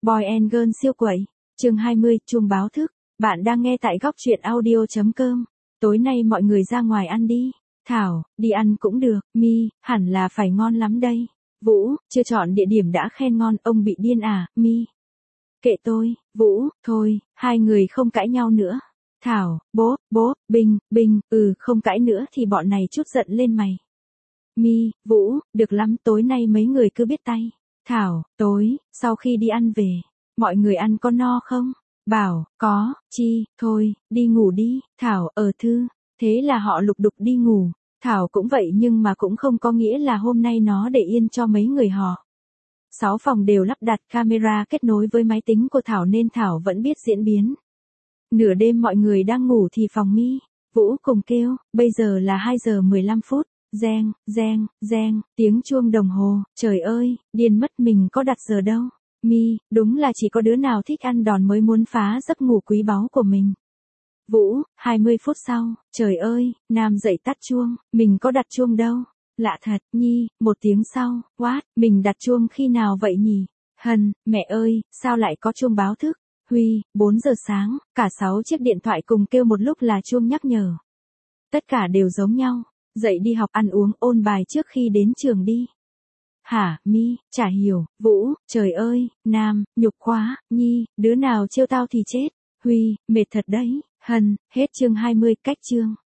Boy and Girl siêu quẩy. Chương 20, chuông báo thức. Bạn đang nghe tại góc truyện audio.com. Tối nay mọi người ra ngoài ăn đi. Thảo, đi ăn cũng được. Mi, hẳn là phải ngon lắm đây. Vũ, chưa chọn địa điểm đã khen ngon, ông bị điên à? Mi. Kệ tôi. Vũ, thôi, hai người không cãi nhau nữa. Thảo, bố, Bình, không cãi nữa thì bọn này chút giận lên mày. Mi, Vũ, được lắm, tối nay mấy người cứ biết tay. Thảo, tối, sau khi đi ăn về, mọi người ăn có no không? Bảo, có, Chi, thôi, đi ngủ đi. Thảo, Thư. Thế là họ lục đục đi ngủ. Thảo cũng vậy nhưng mà cũng không có nghĩa là hôm nay nó để yên cho mấy người họ. 6 phòng đều lắp đặt camera kết nối với máy tính của Thảo nên Thảo vẫn biết diễn biến. Nửa đêm mọi người đang ngủ thì phòng Mi, Vũ cùng kêu, bây giờ là 2 giờ 15 phút. Reng, tiếng chuông đồng hồ, trời ơi, điên mất, mình có đặt giờ đâu. Mi, đúng là chỉ có đứa nào thích ăn đòn mới muốn phá giấc ngủ quý báu của mình. Vũ, 20 phút sau, trời ơi, Nam dậy tắt chuông, mình có đặt chuông đâu. Lạ thật, Nhi, 1 tiếng sau, what, mình đặt chuông khi nào vậy nhỉ? Hân, mẹ ơi, sao lại có chuông báo thức? Huy, 4 giờ sáng, cả 6 chiếc điện thoại cùng kêu một lúc là chuông nhắc nhở. Tất cả đều giống nhau. Dậy đi học, ăn uống, ôn bài trước khi đến trường đi. Hả, Mi, chả hiểu. Vũ, trời ơi, Nam, nhục quá. Nhi, đứa nào trêu tao thì chết. Huy, mệt thật đấy. Hân, hết chương 20, cách chương.